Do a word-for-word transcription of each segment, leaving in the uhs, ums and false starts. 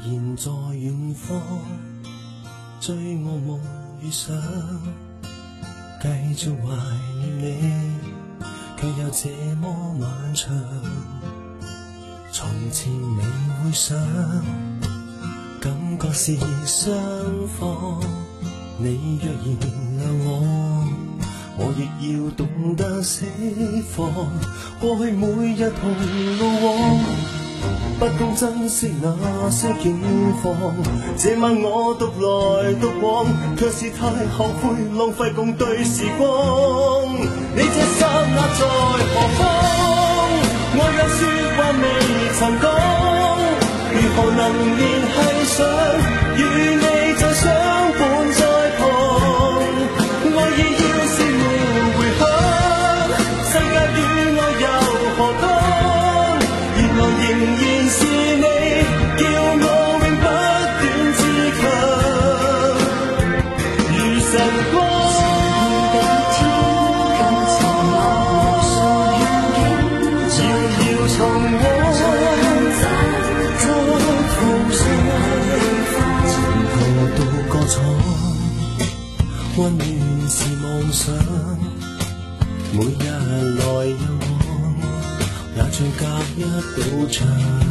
然在遠方，追我夢與想，繼續懷念你，卻又這麼漫長。從前你會想，感覺是雙方，你若原諒我，我亦要懂得釋放。過去每日同路往，不懂珍惜那些景況，這晚我獨來獨往，卻是太後悔浪費共對時光。你這剎那在何方？我有說話未曾講，如何能聯繫上？與你再相伴在旁，愛意要是沒回響，世界與我又何干？原來仍然是你，叫我永不斷自強，如晨光。溫暖是夢想，每日來又往，也像隔一道牆。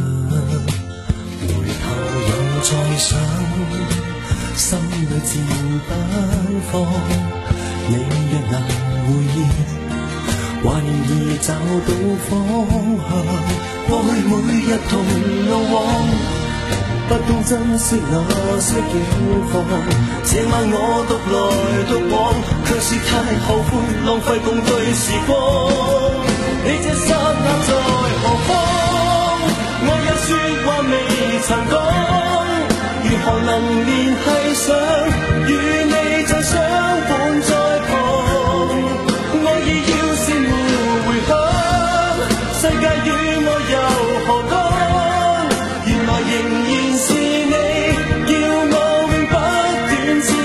回頭又再想，心裏自不放。你若能回憶，懷念已找到方向。過去每日同路往，不懂珍惜那些景況，這晚我獨來獨往，卻是太後悔浪費共對時光。你這剎那在何方？我有說話未曾講，如何能聯繫上？與你再相伴在旁，愛意要是沒回響，世界與我又何干？原來仍然是你，叫我永不斷自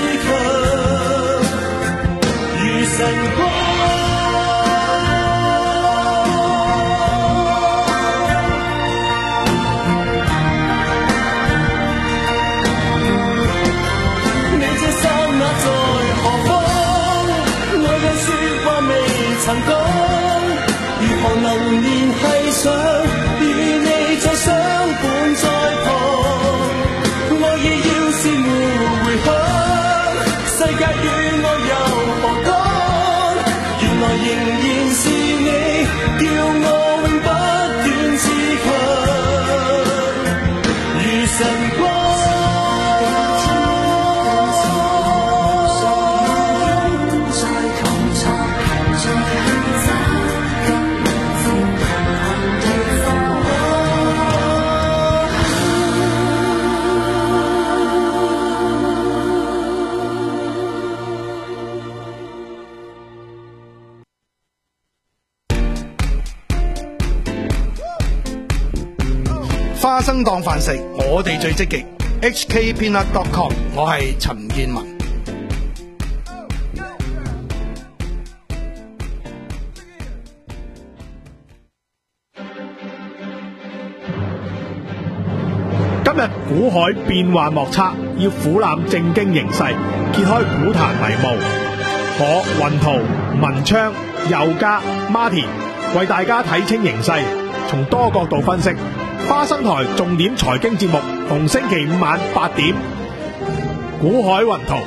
強，如晨光。你這剎那在何方？我有說話未曾講，如何能聯繫上？與你再相伴在旁，愛意要是沒回響，世界與我又何干？原來仍然是你，叫我永不斷自強，如晨光。 花生當飯食，我哋最積極。H K Peanut dot com， 我係陳建文。 今日股海變幻莫測，要俯瞰正經形勢，揭開股壇迷霧。我雲圖、文昌、佑嘉、Martin 為大家睇清形勢，從多角度分析。花生台重點財經節目，逢星期五晚八點，股海雲圖。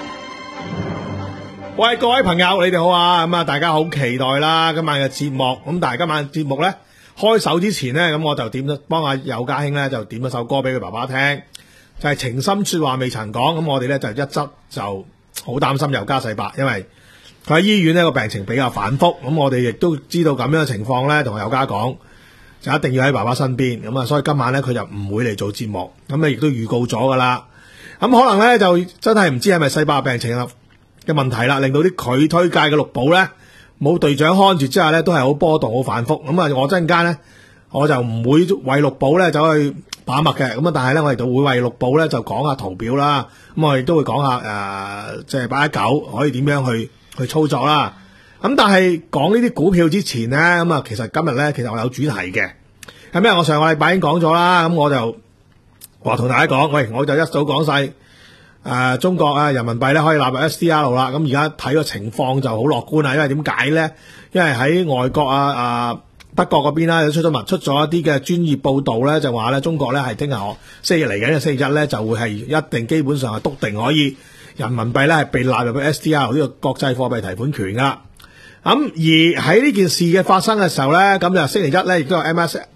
喂，各位朋友，你哋好啊！咁啊，大家好期待啦，今晚嘅節目。咁但係今晚節目咧開首之前咧，咁我就點咗幫阿佑嘉兄咧就點咗首歌俾佢爸爸聽，就係、是、情深說話未曾講。咁我哋咧就一則就好擔心佑嘉世伯，因為佢喺醫院呢個病情比較反覆。咁我哋亦都知道咁樣嘅情況咧，同佑嘉講。就一定要喺爸爸身邊，咁啊，所以今晚咧佢就唔會嚟做節目，咁啊亦都預告咗噶啦。咁可能咧就真係唔知係咪世伯病情嘅問題啦，令到啲佢推介嘅綠寶咧冇隊長看住之下咧都係好波動好反覆。咁啊，我陣間咧我就唔會為綠寶咧走去把脈嘅，咁啊，但係咧我哋都會為綠寶咧就講下圖表啦。咁我亦都會講下誒，即係八一九可以點樣去去操作啦。咁但係講呢啲股票之前咧，咁啊，其實今日咧，其實我有主題嘅。咁因為我上個禮拜已經講咗啦，咁我就話同大家講，喂，我就一早講晒。誒、呃、中國啊，人民幣咧可以納入 S D R 啦，咁而家睇個情況就好樂觀啦，因為點解咧？因為喺外國啊啊德國嗰邊啦，出咗出咗一啲嘅專業報導咧，就話咧中國咧係聽日星期日嚟緊嘅星期一咧就會係一定基本上係篤定可以人民幣咧係被納入 S D R 呢個國際貨幣提款權噶。咁、嗯、而喺呢件事嘅發生嘅時候咧，咁就星期一咧亦都有 M S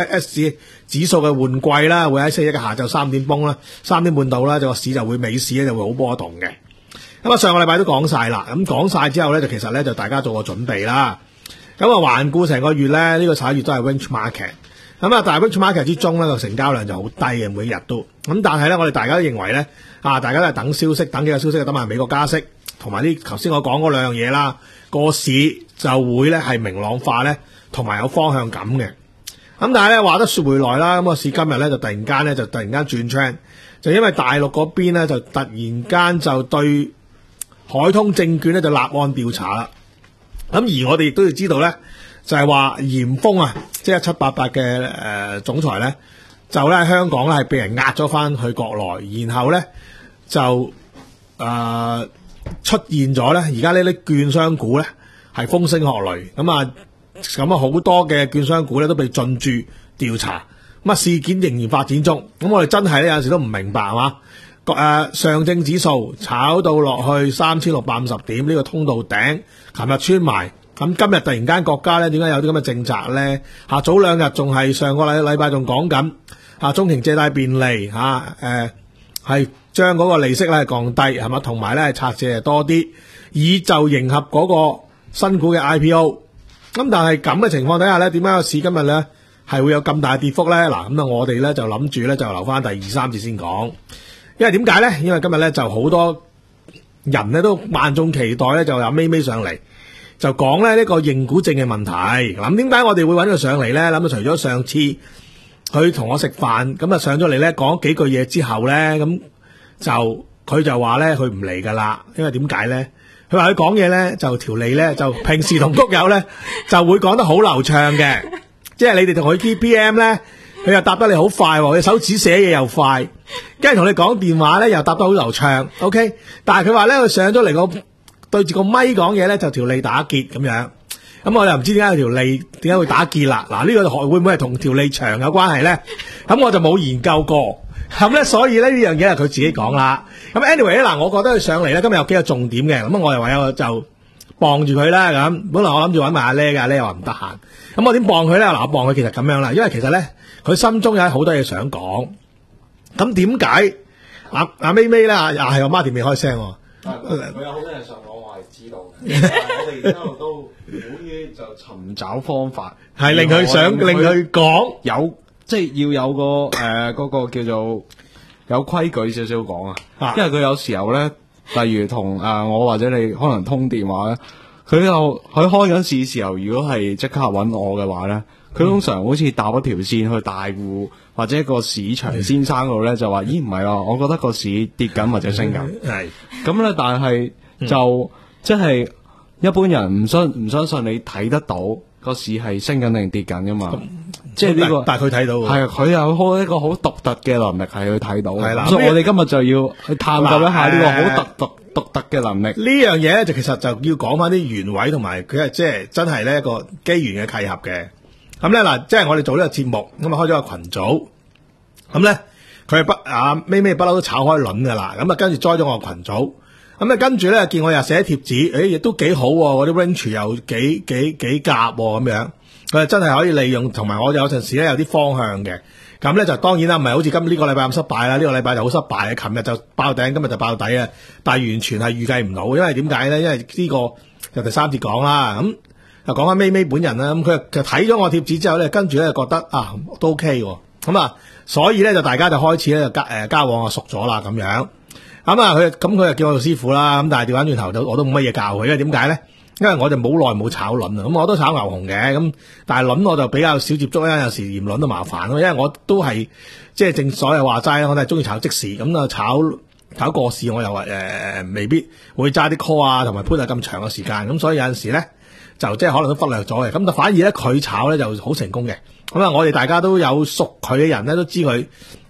S 指數嘅換季啦，會喺星期一嘅下晝三點崩啦，三點半到啦，就個市就會美市咧就會好波動嘅。咁啊上個禮拜都講晒啦，咁講晒之後咧就其實咧就大家做個準備啦。咁啊環顧成個月咧，呢、這個十一月都係 range market。咁啊但係 range market 之中咧個成交量就好低嘅，每日都。咁但係咧我哋大家都認為咧啊，大家都係等消息，等幾個消息，等埋美國加息，同埋啲頭先我講嗰兩樣嘢啦。個市就會咧係明朗化咧，同埋有方向感嘅。咁但係咧話得說回來啦，咁個市今日咧就突然間咧就突然間轉趨，就因為大陸嗰邊咧就突然間就對海通證券咧就立案調查啦。咁而我哋亦都要知道咧，就係話嚴峰啊，即係一七八八嘅誒總裁咧，就咧喺香港咧係被人壓咗翻去國內，然後咧就誒。呃出現咗咧，而家呢啲券商股咧係風聲鶴唳，咁啊咁啊好多嘅券商股咧都被進駐調查，咁啊事件仍然發展中，咁我哋真係咧有陣時都唔明白係嘛？誒、呃、上證指數炒到落去三千六百五十點呢、這個通道頂，琴日穿埋，咁今日突然間國家咧點解有啲咁嘅政策咧？嚇、啊、早兩日仲係上個禮禮拜仲講緊嚇中型借貸便利嚇誒係。將嗰個利息咧降低係嘛，同埋咧拆借多啲，以就迎合嗰個新股嘅 I P O。咁但係咁嘅情況底下咧，點解個市今日咧係會有咁大嘅跌幅咧？嗱，咁啊我哋咧就諗住咧就留翻第二三節先講，因為點解咧？因為今日咧就好多人咧都萬眾期待咧，就有咪咪上嚟就講咧呢個認股證嘅問題。咁點解我哋會揾佢上嚟咧？諗到除咗上次佢同我食飯，咁啊上咗嚟咧講幾句嘢之後咧，咁。就佢就話咧，佢唔嚟噶啦，因為點解咧？佢話佢講嘢咧，就條脷咧，就平時同谷友咧就會講得好流暢嘅，即係你哋同佢 P M 咧，佢又答得你好快，佢手指寫嘢又快，跟住同你講電話咧又答得好流暢 ，OK。但係佢話咧，佢上咗嚟個對住個咪講嘢咧，就條脷打結咁樣。咁我又唔知點解條脷點解會打結啦？嗱，呢個會唔會係同條脷長有關係咧？咁我就冇研究過。咁咧，所以咧呢樣嘢係佢自己講啦。咁 anyway 咧，嗱，我覺得佢上嚟咧，今日有幾個重點嘅。咁我又唯有就傍住佢啦。咁本來我諗住揾埋阿叻嘅，阿叻又話唔得閒。咁我點傍佢咧？嗱，我傍佢其實咁樣啦，因為其實咧佢心中有好多嘢想講。咁點解阿阿咪咪咧？又係我媽田未開聲。 佢有好多嘢想講，我係知道嘅。我哋一路都苦於就尋找方法， 係令佢想令佢講有。即係要有個誒嗰、呃那個叫做有規矩少少講啊，因為佢有時候咧，例如同誒、呃、我或者你可能通電話咧，佢又佢開緊市時候，如果係即刻揾我嘅話咧，佢通常好似搭一條線去大戶或者一個市場先生度咧，就話咦唔係啊，我覺得個市跌緊或者升緊，係咁咧，但係就、嗯、即係一般人唔相唔相信你睇得到個市係升緊定跌緊噶嘛。嗯即係呢、這個， 但係佢睇到， 係佢有開一個好獨特嘅能力，係去睇到。係啦， 所以我哋今日就要去探究一下呢個好獨特獨特嘅能力。 呢樣嘢咧，就其實就要講翻啲原委，同埋佢係即係真係呢一個機緣嘅契合嘅。咁咧嗱，即係我哋做呢個節目，咁啊開咗個群組，咁咧佢係不啊咩咩不嬲都炒開輪噶啦，咁啊跟住 join 咗我個群組，咁啊跟住咧見我又寫貼紙，誒亦都幾好，嗰啲 range 又幾幾幾夾咁樣。佢真係可以利用，同埋我有陣時咧有啲方向嘅，咁咧就當然啦，唔係好似今呢個禮拜咁失敗啦，呢、這個禮拜就好失敗嘅，琴日就爆頂，今日就爆底啊！但係完全係預計唔到，因為點解咧？因為呢個就第三節講啦，咁又講翻咪咪本人啦，咁佢就睇咗我貼紙之後咧，跟住咧就覺得啊都 OK 喎，咁啊，所以咧就大家就開始咧就交誒交往啊熟咗啦咁樣，咁啊佢咁佢就叫我做師傅啦，咁但係調翻轉頭就我都冇乜嘢教佢，因為點解咧？因為我就冇耐冇炒輪啊，咁我都炒牛熊嘅，咁但係輪我就比較少接觸啦，有時嫌輪都麻煩咯，因為我都係即係正所謂話齋，我都係中意炒即時，咁啊炒炒個市我又話誒、呃、未必會揸啲 call 啊，同埋 put 啊咁長嘅時間，咁所以有陣時咧就即係可能都忽略咗嘅，咁就反而咧佢炒咧就好成功嘅，咁啊我哋大家都有熟佢嘅人咧都知佢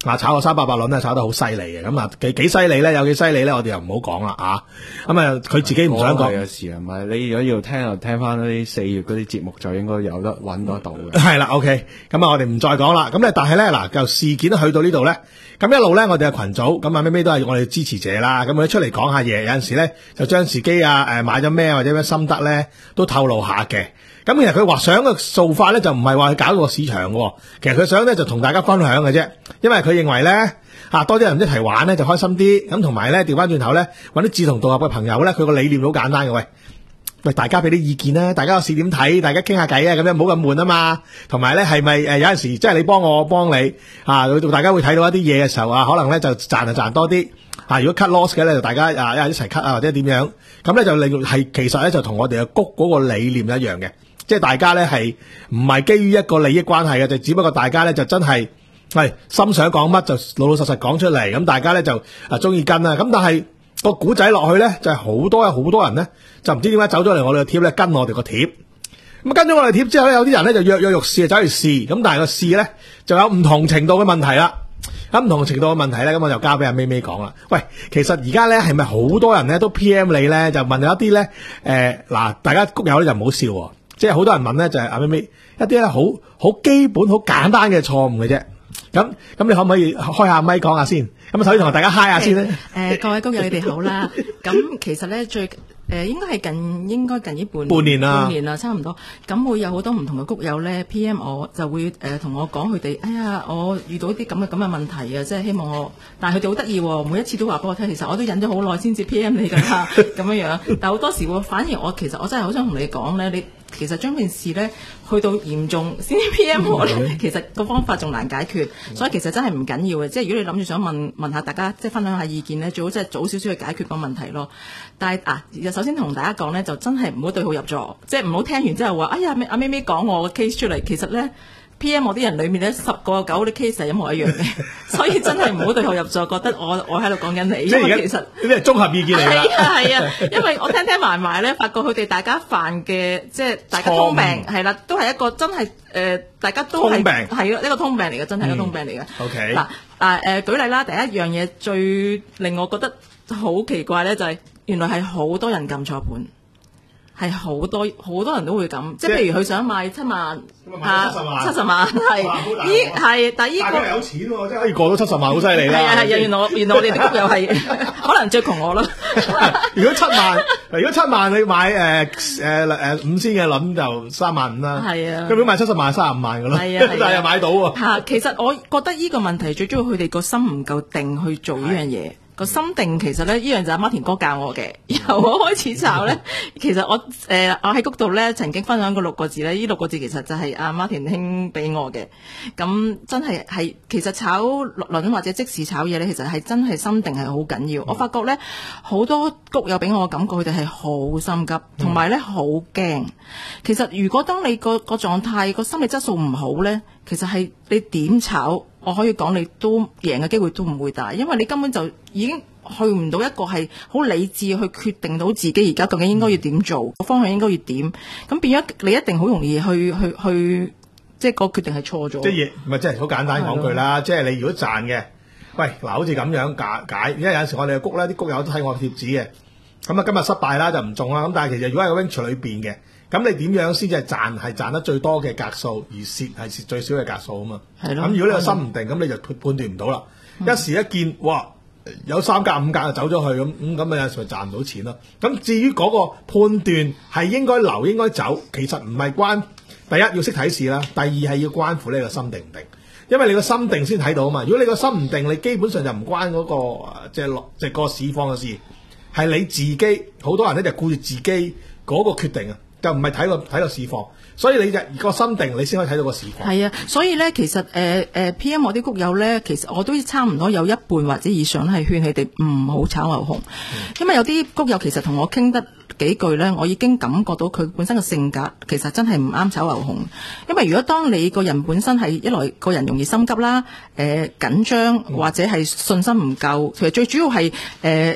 啊炒個三八八輪咧炒得好犀利嘅，咁啊幾幾犀利咧，有幾犀利咧，我哋又唔好講啦啊，咁啊佢自己唔想講嘅事啊，唔係你如果要聽就聽翻嗰啲四月嗰啲節目就應該有得揾得到嘅。 係啦 ，OK， 咁啊我哋唔再講啦，咁咧但係咧嗱就事件去到呢度咧，咁一路咧我哋嘅群組，咁啊咩咩都係我哋支持者啦，咁我哋出嚟講下嘢，有陣時咧就將自己啊誒買咗咩或者咩心得咧都透露下嘅。咁其實佢話想嘅做法咧就唔係話去搞個市場喎，其實佢想咧就同大家分享嘅啫，因為佢認為咧啊多啲人一齊玩咧就開心啲，咁同埋咧調翻轉頭咧揾啲志同道合嘅朋友咧，佢個理念好簡單嘅，喂喂大家俾啲意見啦，大家有試點睇，大家傾下偈啊，咁樣唔好咁悶啊嘛，同埋咧係咪誒有陣時即係你幫我我幫你啊，大家會睇到一啲嘢嘅時候啊，可能咧就賺就賺多啲啊，如果 cut loss 嘅咧就大家啊一齊 cut 啊或者點樣，咁咧就令係其實咧就同我哋嘅谷嗰個理念一樣嘅。即係大家咧係唔係基於一個利益關係嘅，就只不過大家咧就真係係心想講乜就老老實實講出嚟，咁大家咧就啊中意跟啦。咁但係個古仔落去咧就係、是、好多有好多人咧就唔知點解走咗嚟我哋嘅貼咧跟我哋個貼，咁跟咗我哋貼之後咧有啲人咧就躍躍欲試走去試，咁但係個試咧就有唔同程度嘅問題啦。咁唔同程度嘅問題咧，咁我就交俾阿咪咪講啦。喂，其實而家咧係咪好多人咧都 P M 你咧就問有一啲咧誒嗱，大家谷友咧就唔好笑喎。即係好多人問咧，就係阿咪咪一啲咧好好基本、好簡單嘅錯誤嘅啫。咁咁，你可唔可以開下咪講下先？咁首先同大家嗨下先咧。 誒、呃，各位谷友你哋好啦。咁其實咧最誒、呃、應該係近應該近呢半半年啦， 半年啦，差唔多。咁會有好多唔同嘅谷友咧 P M 我，就會誒同、呃、我講佢哋，哎呀，我遇到啲咁嘅咁嘅問題啊，即係希望我，但係佢哋好得意喎，每一次都話俾我聽，其實我都忍咗好耐先至 P M 你㗎啦，咁樣樣。但係好多時喎，反而我其實我真係好想同你講咧，你。其實將件事咧去到嚴重先 P M 我咧，其實個方法仲難解決，所以其實真係唔緊要嘅。即係如果你諗住想問問下大家，即係分享下意見咧，最好即係早少少去解決個問題咯。但係啊，首先同大家講咧，就真係唔好對號入座，即係唔好聽完之後話，哎呀阿咪咪講我個 case 出嚟，其實咧。P M 我啲人裏面咧，十個有九啲 case 係一模一樣嘅，所以真係唔好對號入座，覺得我我喺度講緊你。因為其實呢啲係綜合意見嚟㗎。 係啊係啊，因為我聽聽埋埋咧，發覺佢哋大家犯嘅即係大家通病係啦，都係一個真係誒、呃，大家都係係咯，一個通病嚟嘅，真係一個通病嚟嘅。 O K 嗱啊誒，舉例啦，第一樣嘢最令我覺得好奇怪咧，就係、是、原來係好多人撳錯盤。係好多好多人都會咁，即係譬如佢想買七萬嚇七十萬係依係，但係依個有錢喎，即係可以過到七十萬，好犀利啦！ 係啊係啊，原來原來我哋啲谷友係可能最窮我啦。 如果七萬，如果七萬你買誒誒誒五千嘅輪就三萬五啦。係啊，咁如果買七十萬三十五萬㗎啦，但係又買到喎。嚇，其實我覺得依個問題最主要佢哋個心唔夠定去做呢樣嘢。個心定其實咧，呢樣就係馬田哥教我嘅。由我開始炒咧，其實我誒、呃、我喺谷度咧曾經分享過六個字咧，呢六個字其實就係阿馬田兄俾我嘅。咁真係係其實炒輪或者即時炒嘢咧，其實係真係心定係好緊要。嗯、我發覺咧好多谷友俾我嘅感覺，佢哋係好心急，同埋咧好驚。其實如果當你個個狀態個心理質素唔好咧，其實係你點炒？我可以講你都贏嘅機會都唔會大，因為你根本就已經去唔到一個係好理智去決定到自己而家究竟應該要點做，個方向應該要點，咁變咗你一定好容易去去去，即係個決定係錯咗。即係唔係即係好簡單講句啦，即係你如果賺嘅，喂嗱，好似咁樣解解，因為有陣時我哋嘅谷咧，啲谷友都睇我貼紙嘅，咁啊今日失敗啦就唔中啦，咁但係其實如果係個 range 裏邊嘅。咁你點樣先至係賺係賺得最多嘅格數，而蝕係蝕最少嘅格數啊嘛？係咯。咁如果你個心唔定，咁你就判斷唔到啦。一時一見，哇，有三格五格就走咗去，咁咁咁有陣時咪賺唔到錢咯。咁至於嗰個判斷係應該留應該走，其實唔係關第一要識睇市啦，第二係要關乎呢個心定唔定，因為你個心定先睇到啊嘛。如果你個心唔定，你基本上就唔關嗰個即係落即係個市況嘅事，係你自己好多人咧就顧住自己嗰個決定啊。就唔係睇個睇個市況，所以你就個心定，你先可以睇到個市況。 係啊，所以咧其實誒誒、呃呃、P M 我啲谷友咧，其實我都差唔多有一半或者以上係勸佢哋唔好炒牛熊，嗯、因為有啲谷友其實同我傾得幾句咧，我已經感覺到佢本身嘅性格其實真係唔啱炒牛熊。因為如果當你個人本身係一來個人容易心急啦，誒、呃、緊張或者係信心唔夠，其實最主要係誒。呃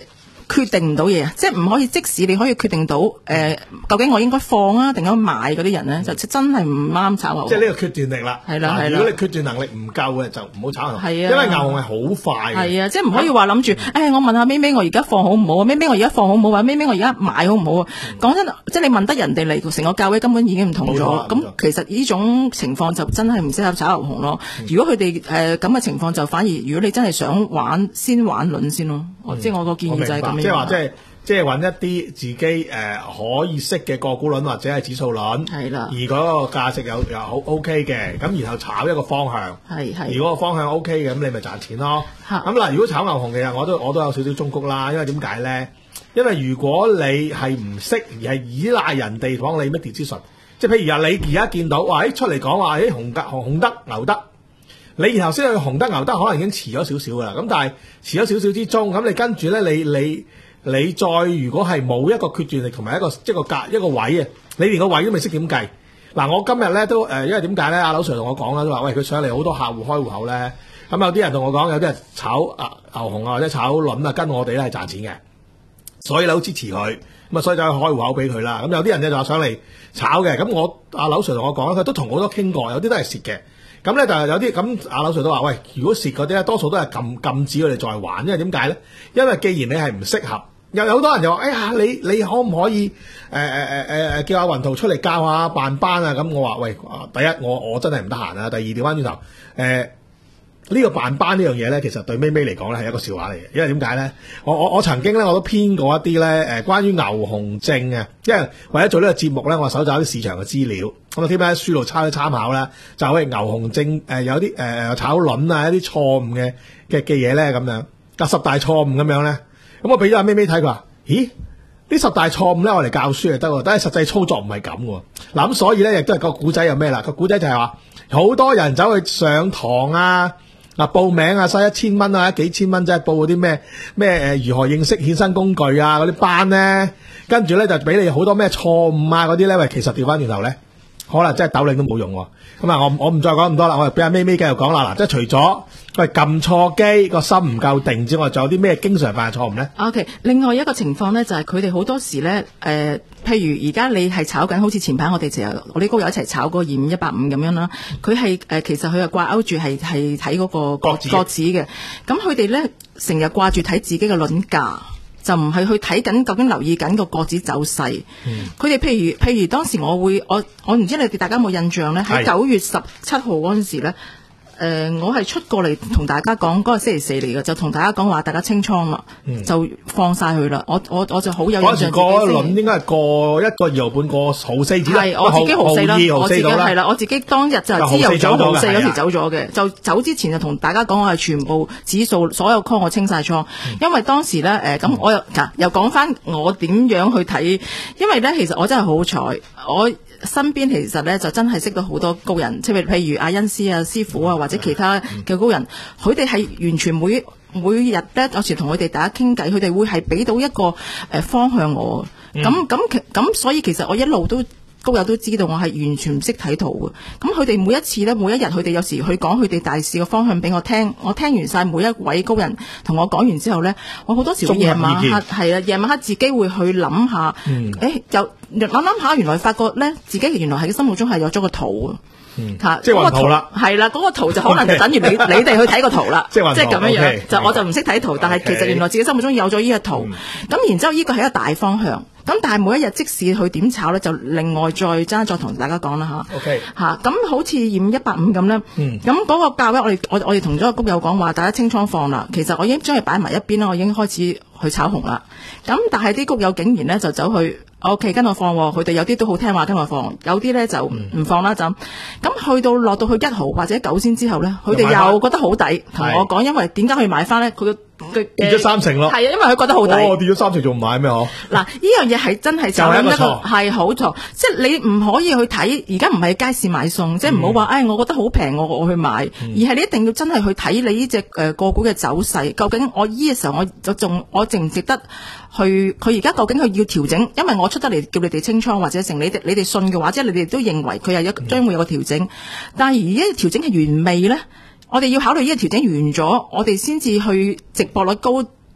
決定唔到嘢啊，即係唔可以即使你可以決定到誒、呃，究竟我應該放啊定應該買嗰啲人咧，就真係唔啱炒牛熊。 即係呢個決斷力啦。 係啦係啦。 如果你決斷能力唔夠嘅，就唔好炒牛熊。 係啊。 因為牛熊係好快嘅。 係啊，即係唔可以話諗住，誒、哎，我問下咪咪，我而家放好唔好啊？咪咪，我而家放好唔好啊？咪咪，我而家買好唔好啊？講、嗯、真，即係你問得人哋嚟，成個價位根本已經唔同咗。咁其實呢種情況就真係唔適合炒牛熊咯。嗯、如果佢哋誒咁嘅情況，就反而如果你真係想玩，先玩輪先咯。嗯、即係我個建議就係咁樣。 即係話即係。即係揾一啲自己誒、呃、可以識嘅個股輪或者係指數輪，係啦，而嗰個價值有又好 OK 嘅，咁然後炒一個方向，係係，如果個方向 OK 嘅，咁你咪賺錢咯。咁嗱，如果炒牛熊嘅，我都我都有少少忠告啦，因為點解咧？因為如果你係唔識而係依賴人哋講你咩資訊，即係譬如啊，你而家見到話，誒出嚟講話，誒紅格紅得牛得，你然後先去紅得牛得，可能已經遲咗少少噶啦。咁但係遲咗少少之中，咁你跟住咧，你你。你再如果係冇一個決斷力同埋一個即係個格一個位啊，你連個位都未識點計。嗱，我今日咧都誒，因為點解咧？阿劉 Sir 同我講啦，都話喂，佢上嚟好多客戶開戶口咧，咁有啲人同我講，有啲人炒啊牛熊啊或者炒輪啊，跟我哋咧係賺錢嘅，所以你好支持佢，咁啊所以就去開戶口俾佢啦。咁有啲人咧就話上嚟炒嘅，咁我阿劉 Sir 同我講，佢都同好多傾過，有啲都係蝕嘅。咁咧就係有啲咁，阿劉 Sir 都話喂，如果蝕嗰啲咧，多數都係禁禁止佢哋再玩，因為點解咧？因為既然你係唔適合。又有好多人就話，哎呀，你你可唔可以誒誒誒誒誒叫阿雲圖出嚟教下辦班啊？咁我話喂，第一我我真係唔得閒啊。第二調翻轉頭，誒、呃、呢、呢個辦班呢樣嘢咧，其實對咪咪嚟講咧係一個笑話嚟嘅。因為點解咧？我我我曾經咧我都編過一啲咧誒關於牛熊證啊，因為為咗做呢個節目咧，我搜集啲市場嘅資料，咁啊添喺書度參參考啦，就係牛熊證誒、呃、有啲誒、呃、炒輪啊一啲錯誤嘅嘅嘅嘢咧咁樣，隔十大錯誤咁樣咧。咁我俾咗阿咪咪睇，佢話：咦，呢十大錯誤咧，我嚟教書就得喎，但係實際操作唔係咁喎。嗱咁所以咧，亦都係個古仔有咩啦？個古仔就係話，好多人走去上堂啊，嗱報名啊，使一千蚊啊，幾千蚊即係報嗰啲咩咩誒如何認識衍生工具啊嗰啲班咧，跟住咧就俾你好多咩錯誤啊嗰啲咧，喂，其實調翻轉頭咧，可能真係斗零都冇用喎。咁啊，我我唔再講咁多啦，我就俾阿咪咪繼續講啦。嗱，即係除咗佢撳錯機個心唔夠定之外，仲有啲咩經常犯嘅錯誤咧 ？OK，另外一個情況咧就係佢哋好多時咧，誒、呃，譬如而家你係炒緊，好似前排我哋成日我啲高友一齊炒個二五一八五咁樣啦，佢係誒其實佢係掛鈎住係係睇嗰個國指嘅，咁佢哋咧成日掛住睇自己嘅輪價。就唔係去睇緊究竟留意緊個國指走勢。佢哋、嗯、譬如譬如當時我會我我唔知你哋大家有冇印象咧？喺九月十七號嗰陣時咧，誒、呃、我係出過嚟同大家講，嗰、那個星期四嚟嘅，就同大家講話大家清倉啦，嗯、就放晒佢啦。我我我就好有印象自己。嗰陣時過一輪應該係過一個二毫半過毫四指啦。係我自己毫四啦，我自己係啦，我自己當日就係知有咗毫四嗰時走咗嘅，就走之前就同大家講我係全部指數所有 call 我清晒倉，嗯、因為當時咧誒咁我又嗱又講翻我點樣去睇，因為咧其實我真係好彩我。身邊其實咧就真係識到好多高人，即係譬如阿恩師啊、師傅啊或者其他嘅高人，佢哋係完全每每日咧有時同佢哋大家傾偈，佢哋會係俾到一個誒方向我。咁咁咁，所以其實我一路都高友都知道我係完全唔識睇圖嘅。咁佢哋每一次咧，每一日佢哋有時去講佢哋大市嘅方向俾我聽，我聽完晒每一位高人同我講完之後咧，我好多時夜晚黑係啊，夜晚黑自己會去諗下，誒、嗯欸、就諗諗下，原來發覺咧自己原來喺心目中係有咗個圖啊。 嗯，吓，即係雲圖啦， 係啦，嗰個圖就可能就等於你你哋去睇個圖啦，即係咁樣樣，就我就唔識睇圖，但係其實原來自己心目中有咗呢個圖，咁然之後呢個係一個大方向，咁但係每一日即使去點炒咧，就另外再爭再同大家講啦吓 ，OK， 吓，咁好似二五一八五咁咧，咁嗰個價位我哋我我哋同咗個谷友講話，大家清倉放啦，其實我已經將佢擺埋一邊啦，我已經開始去炒紅啦，咁但係啲谷友竟然咧就走去。O.K. 跟我放，佢哋有啲都好聽話跟我放，有啲咧就唔放啦就咁。去到落到去一毫或者九仙之後咧，佢哋又覺得好抵，同我講，因為點解可以買翻咧？佢嘅跌咗三成咯， 係啊，因為佢覺得好抵。 哦，跌咗三成仲唔買咩？嗬？嗱， 呢樣嘢係真係就係一個係好錯，即係你唔可以去睇。而家唔係街市買餸，嗯、即係唔好話，誒，我覺得好平，我我去買，嗯、而係你一定要真係去睇你呢隻誒個股嘅走勢，究竟我呢個時候我就仲我值唔值得去？佢而家究竟佢要調整？因為我出得嚟叫你哋清倉或者成你哋你哋信嘅話，即係你哋都認為佢係一將會有個調整，嗯、但係而家調整係完未咧？我哋要考慮呢個調整完咗，我哋先至去直播率高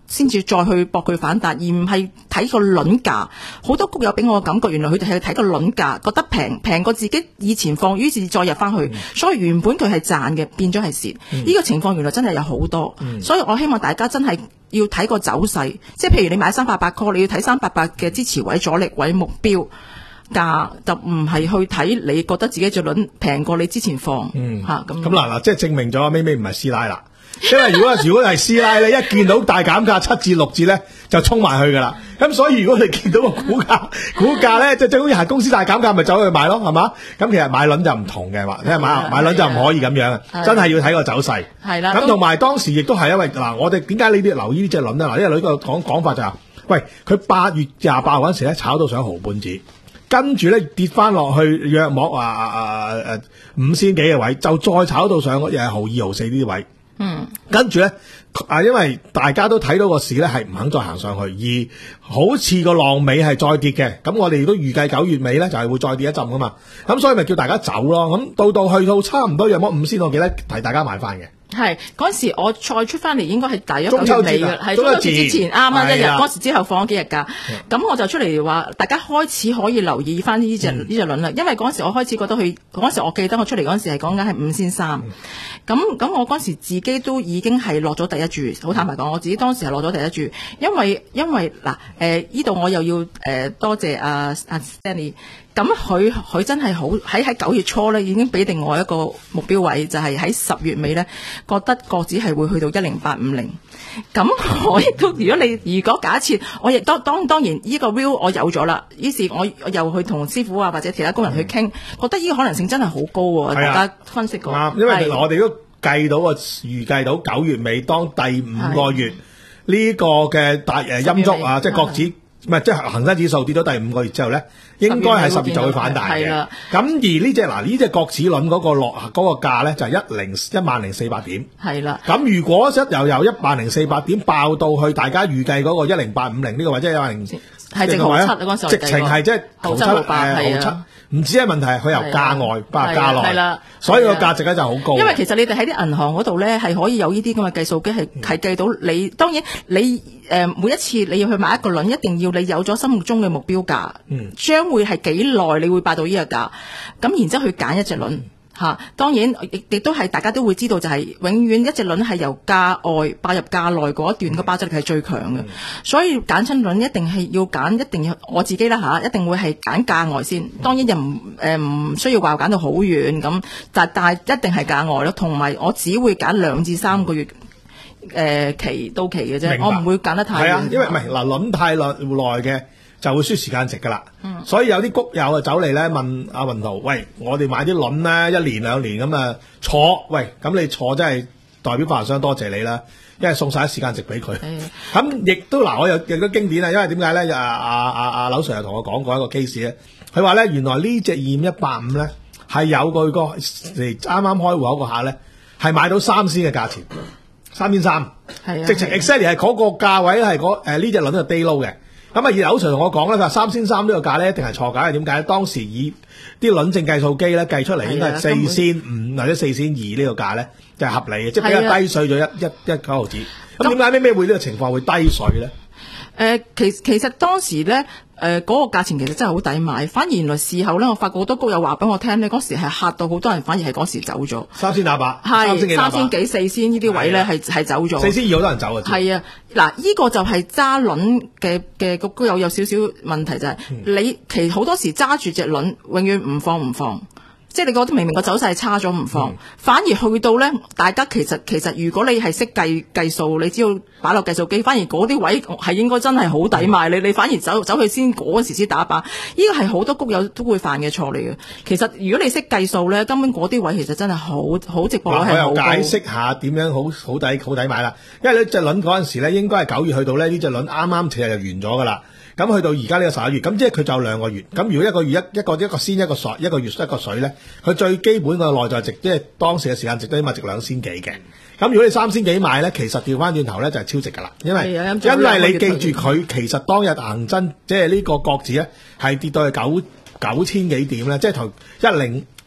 先至再去搏佢反彈，而唔係睇個輪價。好多谷友俾我嘅感覺，原來佢哋係睇個輪價，覺得平平過自己以前放，於是再入翻去，嗯、所以原本佢係賺嘅，變咗係蝕。呢、嗯、個情況原來真係有好多，嗯、所以我希望大家真係要睇個走勢，即係譬如你買三八八 call，你要睇三八八嘅支持位、阻力位、目標價，就唔係去睇你覺得自己隻輪平過你之前放， 嗯吓咁。 咁嗱嗱，即係證明咗咪咪唔係師奶啦。因為如果如果係師奶咧，一見到大減價七至六折咧，就衝埋去噶啦。咁所以如果你見到個股價股價咧，即係好似係公司大減價，咪走去買咯，係嘛？咁其實買輪就唔同嘅，話即係買買輪就唔可以咁樣，真係要睇個走勢。 係啦。 咁同埋當時亦都係因為嗱，我哋點解呢啲留意呢隻輪咧？嗱，因為呢個講講法就係、是，喂，佢八月廿八號嗰陣時咧炒到上毫半子，跟住咧跌翻落去約莫啊啊誒五仙幾嘅位，就再炒到上誒毫二毫四呢啲位。嗯，跟住咧，啊，因為大家都睇到個市咧係唔肯再行上去，而好似個浪尾係再跌嘅，咁我哋都預計九月尾咧就係會再跌一陣噶嘛，咁所以咪叫大家走咯，咁到到去到差唔多約莫五仙，我記得提大家買翻嘅。係嗰陣時我再出翻嚟應該係大約九月尾嘅，係中秋節之前啱啱一日，嗰時之後放咗幾日假，咁我就出嚟話大家開始可以留意翻呢隻呢隻輪啦，因為嗰陣時我開始覺得佢嗰陣時我記得我出嚟嗰陣時係講緊係五仙三，咁咁我嗰陣時自己都已經係落咗第一注，好坦白講，我自己當時係落咗第一注，因為因為嗱誒呢度我又要誒、呃、多謝阿阿 Stanley。咁佢佢真係好喺喺九月初咧已經俾定我一個目標位，就係喺十月尾咧覺得個指係會去到一零八五零。咁我亦都如果你如果假設我亦當當當然呢個 view 我有咗啦，於是我又去同師傅啊或者其他工人去傾，嗯、覺得呢個可能性真係好高喎。啊、大家分析過， 因為我哋都計到個預計到九月尾當第五個月呢個嘅大誒陰燭啊，即係國指。唔係，即係恒生指數跌咗第五個月之後咧，應該係十月就會反彈嘅。咁而呢隻嗱呢隻國指輪嗰個落嗰個價咧就係一零一萬零四百點。係啦。咁如果一由由一萬零四百點爆到去大家預計嗰個一零八五零呢個位，即係一萬零係正毫七啊！嗰時候直情係即係毫七誒毫七。唔止係問題，佢由價外加價內，係啦，所以個價值咧就好高。 因為其實你哋喺啲銀行嗰度咧係可以有呢啲咁嘅計數機，係係計到你。當然你誒、呃、每一次你要去買一個輪，一定要你有咗心目中嘅目標價，嗯，將會係幾耐你會霸到呢個價，咁然之後去揀一隻輪。嗯吓，當然亦亦都係大家都會知道，就係永遠一隻輪係由價外霸入價內嗰一段嘅爆炸力係最強嘅，嗯、所以揀親輪一定係要揀，一定要我自己啦吓，一定會係揀價外先。當然又唔誒唔需要話揀到好遠咁，但但係一定係價外咯。同埋我只會揀兩至三個月誒、呃、期到期嘅啫，白我唔會揀得太遠。係啊， 因為唔係嗱輪太耐耐嘅。就會輸時間值噶啦，嗯、所以有啲谷友啊走嚟咧問阿雲圖，喂，我哋買啲輪咧一年兩年咁啊坐，喂，咁你坐真係代表發行商多謝你啦，因為送晒啲時間值俾佢。咁亦的都嗱，我有亦都經典啊，因為點解咧？阿阿阿阿劉 Sir 又同我講過一個 case 咧，佢話咧原來呢隻二五一八五咧係有佢個嚟啱啱開戶口個客咧係買到三仙嘅價錢，三千三，係啊，直情 exactly 係嗰個價位係嗰誒呢隻輪就 day low 嘅。咁啊，而劉 Sir 同我講咧，佢話三千三呢個價咧一定係錯價，係點解咧？當時以啲輪證計數機咧計出嚟應該係四千五或者四千二呢個價咧，就係、是、合理嘅，即係比較低水咗一一一九毫子。咁點解咩咩會呢個情況會低水咧？ 誒、呃，其其實當時咧，誒、呃、嗰、那個價錢其實真係好抵買，反而原來事後咧，我發覺好多谷友話俾我聽咧，嗰時係嚇到好多人，反而係嗰時走咗。 三千打八， 係三千幾四千呢啲位咧，係係走咗。 四千二好多人走啊！ 係啊，嗱，呢個就係揸輪嘅嘅谷友有少少問題就係、是，嗯、你其好多時揸住隻輪，永遠唔放唔放。即係你覺得明明個走勢差咗唔放，嗯、反而去到咧，大家其實其實如果你係識計計數，你只要擺落計數機，反而嗰啲位係應該真係好抵買。你、嗯、你反而走走去先嗰時先打靶，呢個係好多谷友都會犯嘅錯嚟嘅。其實如果你識計數咧，根本嗰啲位其實真係好好直播率係好高。我又解釋下點樣好好抵好抵買啦。因為呢隻輪嗰陣時咧，應該係九月去到咧，呢隻輪啱啱其實就完咗噶啦。咁去到而家呢個十一月，咁即係佢就有兩個月。咁如果一個月一一個一個先一個水，一個月一個水咧，佢最基本個內在值，即係當時嘅時間值都起碼值兩千幾嘅。咁如果你三千幾買咧，其實調翻轉頭咧就係超值噶啦，因為因為你記住佢其實當日恒生即係呢個國指咧係跌到去九九千幾點咧，即係同一零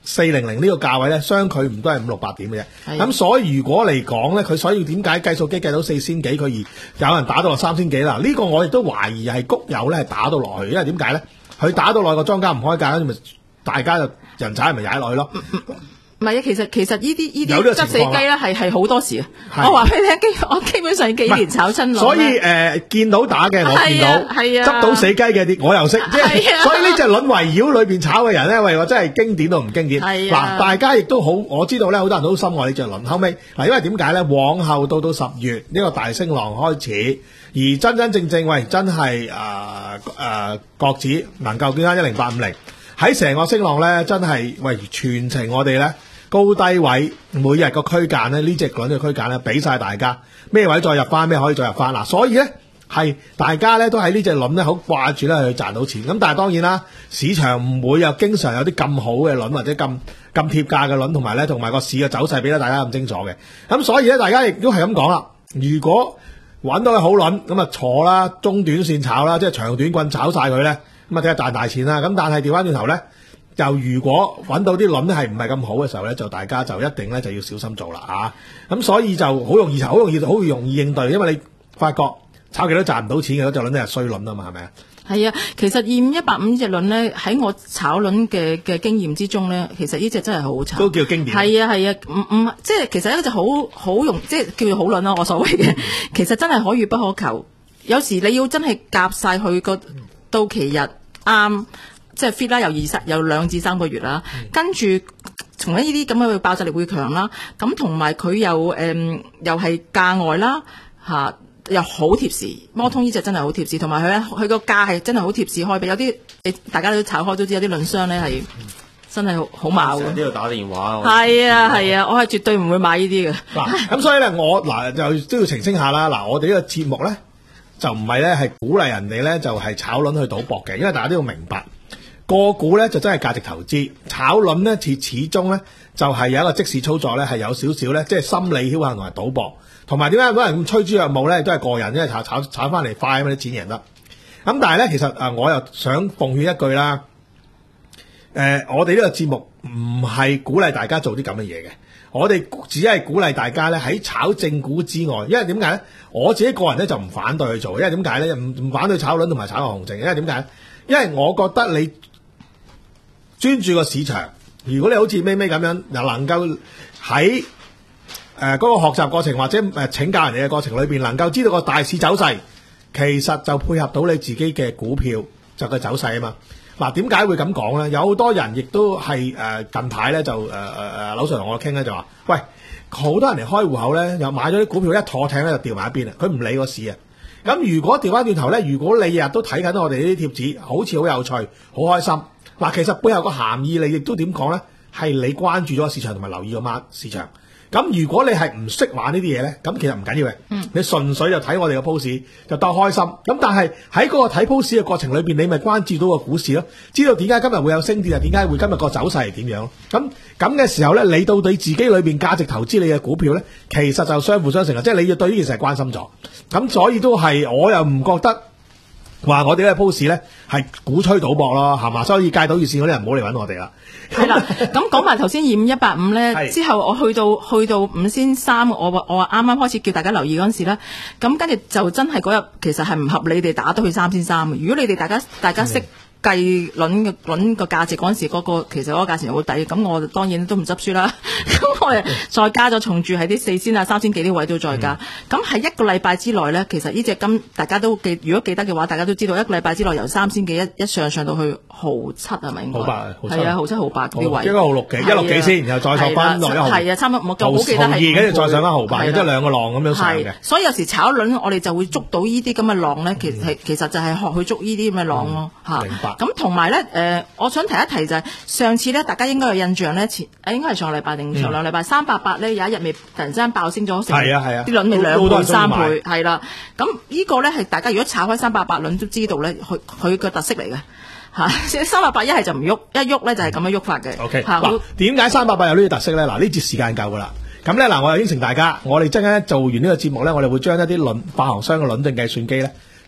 四零零呢個價位咧，相距唔都係五六百點嘅啫。咁所以如果嚟講咧，佢所以點解計數機計到四千幾，佢而有人打到落三千幾啦？呢、這個我亦都懷疑係谷友咧係打到落去，因為點解咧？佢打到落個莊家唔開價，咁咪大家就人踩咪踩落去咯。 唔係啊，其實其實呢啲呢啲執死雞咧係係好多時啊！我話俾你聽，基我基本上幾年炒親落。 所以誒、呃，見到打嘅我見到， 係啊， 執到死雞嘅啲我又識，即係、啊、所以呢隻輪圍繞裏邊炒嘅人咧，喂，我真係經典到唔經典。嗱、啊，大家亦都好，我知道咧，好多人都好深愛呢隻輪。後尾嗱，因為點解咧？往後到到十月呢、這個大升浪開始，而真真正正喂，真係誒誒國指能夠見翻一零八五零，喺成個升浪咧，真係喂全程我哋咧。高低位每日個區間咧，呢隻輪嘅區間咧，俾晒大家咩位再入翻，咩可以再入翻嗱，所以咧係大家咧都喺呢隻輪咧好掛住咧去賺到錢。咁但係當然啦，市場唔會有經常有啲咁好嘅輪或者咁咁貼價嘅輪，同埋咧同埋個市嘅走勢俾得大家咁清楚嘅。咁所以咧，大家亦都係咁講啦。如果揾到個好輪，咁啊坐啦，中短線炒啦，即係長短棍炒晒佢咧，咁啊睇下賺大錢啦。咁但係調翻轉頭咧。就如果揾到啲輪係唔係咁好嘅時候咧，就大家就一定咧就要小心做啦嚇。咁、啊、所以就好容易好容易好容易應對，因為你發覺炒極都賺唔到錢嘅嗰隻輪咧係衰輪啊嘛，係咪啊？係啊，其實二五一八五呢隻輪咧喺我炒輪嘅嘅經驗之中咧，其實呢隻真係好炒， 都叫經典。 係啊係啊，唔唔、啊、即係其實一隻好好容即係叫做好輪啦，我所謂嘅，其實真係可遇不可求。有時你要真係夾晒佢個到期日啱。即係 fit 啦，有二十有兩至三個月啦，嗯、跟住從呢啲咁嘅爆炸力會強啦，咁同埋佢又誒、嗯、又係價外啦嚇、啊，又好貼市。摩通呢隻真係好貼市，同埋佢咧佢個價係真係好貼市開俾，有啲大家都炒開都知有啲輪商咧係真係好好猛嘅。 呢度打電話。 係啊係啊，我係絕對唔會買呢啲嘅。 嗱咁所以咧，我嗱就都要澄清下啦。嗱，我哋呢個節目咧就唔係咧係鼓勵人哋咧就係炒輪去賭博嘅，因為大家都要明白。個股咧就真係價值投資，炒輪咧始始終咧就係有一個即時操作咧係有少少咧，即係心理僥倖同埋賭博，同埋點解好多人咁吹豬若舞咧，都係個人，因為炒炒炒翻嚟快啊嘛，啲錢贏得。咁但係咧，其實誒我又想奉勸一句啦，誒、呃、我哋呢個節目唔係鼓勵大家做啲咁嘅嘢嘅，我哋只係鼓勵大家咧喺炒正股之外，因為點解咧？我自己個人咧就唔反對去做，因為點解咧？唔唔反對炒輪同埋炒個熊證，因為點解？因為我覺得你專注個市場，如果你好似咩咩咁樣，又能夠喺誒嗰個學習過程或者誒請教人哋嘅過程裏邊，能夠知道個大市走勢，其實就配合到你自己嘅股票就個走勢啊嘛。嗱，點解會咁講咧？有好多人亦都係誒近排咧就誒誒誒，劉 Sir 同我傾咧就話，喂，好多人嚟開戶口咧，又買咗啲股票一坐艇咧就掉埋一邊啊，佢唔理個市啊。咁如果調翻轉頭咧，如果你日日都睇緊我哋呢啲貼紙，好似好有趣、好開心。嗱，其實背後個涵義，你亦都點講咧？係你關注咗個市場同埋留意個孖市場。咁如果你係唔識玩呢啲嘢咧，咁其實唔緊要嘅。嗯，你純粹就睇我哋嘅 post 就當開心。咁但係喺嗰個睇 post 嘅過程裏邊，你咪關注到個股市咯，知道點解今日會有升跌啊？點解會今日個走勢係點樣？咁咁嘅時候咧，你到你自己裏邊價值投資你嘅股票咧，其實就相輔相成啊！即係你要對呢件事係關心咗。咁所以都係，我又唔覺得話我哋呢個 post 咧係鼓吹賭博咯，係嘛？所以戒賭熱線嗰啲人唔好嚟揾我哋啦。 係啦，咁講埋頭先二五一八五咧，之後我去到去到五仙三，我我話啱啱開始叫大家留意嗰陣時咧，咁跟住就真係嗰日其實係唔合理地打到去三仙三嘅。如果你哋大家大家識計輪嘅輪個價值嗰陣時，嗰、嗰個其實嗰個價錢好抵，咁我當然都唔執輸啦。咁我哋再加咗重注喺啲四仙啊、三千幾啲位都再加。咁喺、嗯、一個禮拜之內咧，其實呢隻金大家都記，如果記得嘅話，大家都知道一個禮拜之內由三千幾一一上上到去毫七係咪應該？毫八，係啊，毫七毫八啲位。一個毫六幾，一六幾先，然後再坐翻落一毫。係啊，差唔多，我好記得係。毫二跟住再上翻毫八，即係兩個浪咁樣上嘅。所以有時炒輪我哋就會捉到呢啲咁嘅浪咧，其實其實就係學去捉呢啲咁嘅浪咯嚇。明白。咁同埋咧，誒、呃，我想提一提就係、是、上次咧，大家應該有印象咧，前誒應該係上個禮拜定上兩禮拜三八八咧有一日未突然之間爆升咗成，係啊係啊，啲輪咪兩倍三倍，係啦。咁呢個咧係大家如果炒開三八八輪都知道咧，佢佢個特色嚟嘅嚇。三八八一係就唔喐，一喐咧就係咁樣喐法嘅。OK， 嗱，點解三八八有呢啲特色咧？嗱，呢節時間夠噶啦。咁咧嗱，我又應承大家，我哋陣間做完呢個節目咧，我哋會將一啲輪發行商嘅輪證計算機咧。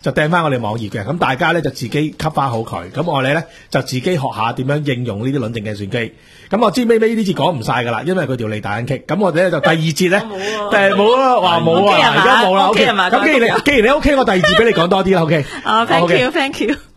就掟翻我哋網頁嘅，咁大家咧就自己吸翻好佢，咁我哋咧就自己學下點樣應用呢啲論證計算機。咁我知尾尾呢節講唔晒噶啦，因為佢條脷大緊棘。咁我哋咧就第二節咧，誒冇啦，話冇啊，而家冇啦。OK，咁既然你既然你 OK，我第二節俾你講多啲啦。OK， 啊，thank you，thank you。